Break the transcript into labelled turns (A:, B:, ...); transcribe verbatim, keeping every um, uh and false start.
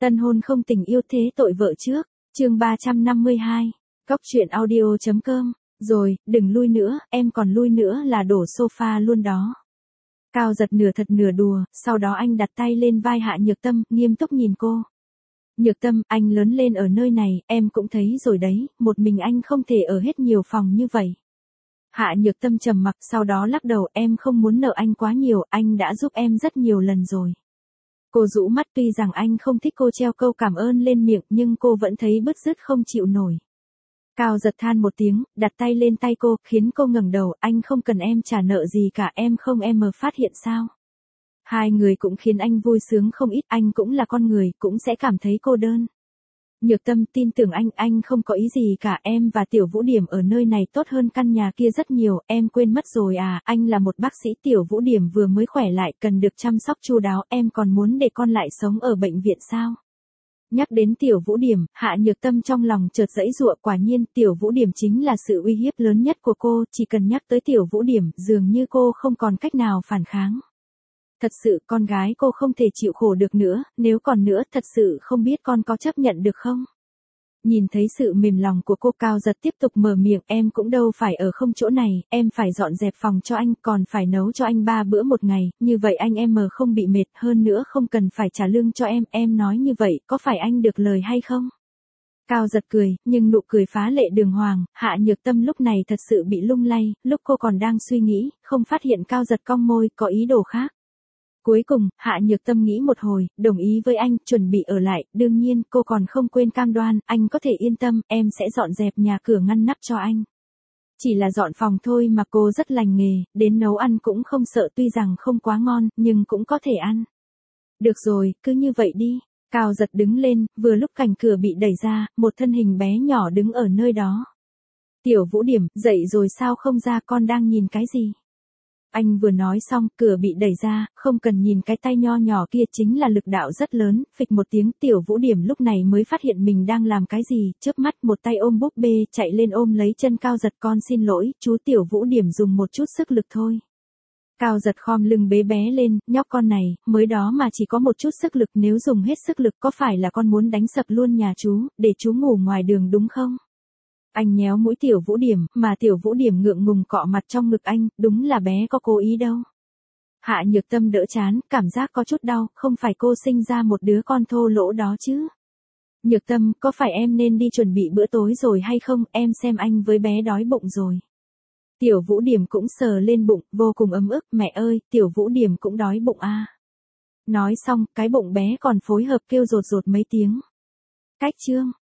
A: Tân hôn không tình yêu thế tội vợ trước, chương ba trăm năm mươi hai, cóc truyện audio.com, rồi, đừng lui nữa, em còn lui nữa là đổ sofa luôn đó. Cao giật nửa thật nửa đùa, sau đó anh đặt tay lên vai Hạ Nhược Tâm, nghiêm túc nhìn cô. Nhược Tâm, anh lớn lên ở nơi này, em cũng thấy rồi đấy, một mình anh không thể ở hết nhiều phòng như vậy. Hạ Nhược Tâm trầm mặc, sau đó lắc đầu, em không muốn nợ anh quá nhiều, anh đã giúp em rất nhiều lần rồi. Cô rũ mắt, tuy rằng anh không thích cô treo câu cảm ơn lên miệng, nhưng cô vẫn thấy bứt rứt không chịu nổi. Cao giật than một tiếng, đặt tay lên tay cô, khiến cô ngẩng đầu, anh không cần em trả nợ gì cả, em không em mờ phát hiện sao. Hai người cũng khiến anh vui sướng không ít, anh cũng là con người, cũng sẽ cảm thấy cô đơn. Nhược Tâm, tin tưởng anh, anh không có ý gì cả, em và Tiểu Vũ Điểm ở nơi này tốt hơn căn nhà kia rất nhiều, em quên mất rồi à, anh là một bác sĩ, Tiểu Vũ Điểm vừa mới khỏe lại, cần được chăm sóc chu đáo, em còn muốn để con lại sống ở bệnh viện sao? Nhắc đến Tiểu Vũ Điểm, Hạ Nhược Tâm trong lòng chợt giãy giụa, quả nhiên, Tiểu Vũ Điểm chính là sự uy hiếp lớn nhất của cô, chỉ cần nhắc tới Tiểu Vũ Điểm, dường như cô không còn cách nào phản kháng. Thật sự, con gái cô không thể chịu khổ được nữa, nếu còn nữa, thật sự không biết con có chấp nhận được không? Nhìn thấy sự mềm lòng của cô, Cao giật tiếp tục mở miệng, em cũng đâu phải ở không chỗ này, em phải dọn dẹp phòng cho anh, còn phải nấu cho anh ba bữa một ngày, như vậy anh em mờ không bị mệt, hơn nữa không cần phải trả lương cho em, em nói như vậy, có phải anh được lời hay không? Cao giật cười, nhưng nụ cười phá lệ đường hoàng, Hạ Nhược Tâm lúc này thật sự bị lung lay, lúc cô còn đang suy nghĩ, không phát hiện Cao giật cong môi, có ý đồ khác. Cuối cùng, Hạ Nhược Tâm nghĩ một hồi, đồng ý với anh, chuẩn bị ở lại, đương nhiên, cô còn không quên cam đoan, anh có thể yên tâm, em sẽ dọn dẹp nhà cửa ngăn nắp cho anh. Chỉ là dọn phòng thôi mà cô rất lành nghề, đến nấu ăn cũng không sợ, tuy rằng không quá ngon, nhưng cũng có thể ăn. Được rồi, cứ như vậy đi. Cao giật đứng lên, vừa lúc cành cửa bị đẩy ra, một thân hình bé nhỏ đứng ở nơi đó. Tiểu Vũ Điểm, dậy rồi sao không ra, con đang nhìn cái gì? Anh vừa nói xong, cửa bị đẩy ra, không cần nhìn cái tay nho nhỏ kia, chính là lực đạo rất lớn, phịch một tiếng, Tiểu Vũ Điểm lúc này mới phát hiện mình đang làm cái gì, chớp mắt một tay ôm búp bê, chạy lên ôm lấy chân Cao giật, con xin lỗi, chú Tiểu Vũ Điểm dùng một chút sức lực thôi. Cao giật khom lưng bế bé lên, nhóc con này, mới đó mà chỉ có một chút sức lực, nếu dùng hết sức lực có phải là con muốn đánh sập luôn nhà chú, để chú ngủ ngoài đường đúng không? Anh nhéo mũi Tiểu Vũ Điểm, mà Tiểu Vũ Điểm ngượng ngùng cọ mặt trong ngực anh, đúng là bé có cố ý đâu. Hạ Nhược Tâm đỡ chán, cảm giác có chút đau, không phải cô sinh ra một đứa con thô lỗ đó chứ. Nhược Tâm, có phải em nên đi chuẩn bị bữa tối rồi hay không, em xem anh với bé đói bụng rồi. Tiểu Vũ Điểm cũng sờ lên bụng, vô cùng ấm ức, mẹ ơi, Tiểu Vũ Điểm cũng đói bụng à. Nói xong, cái bụng bé còn phối hợp kêu rột rột mấy tiếng. Cách chương.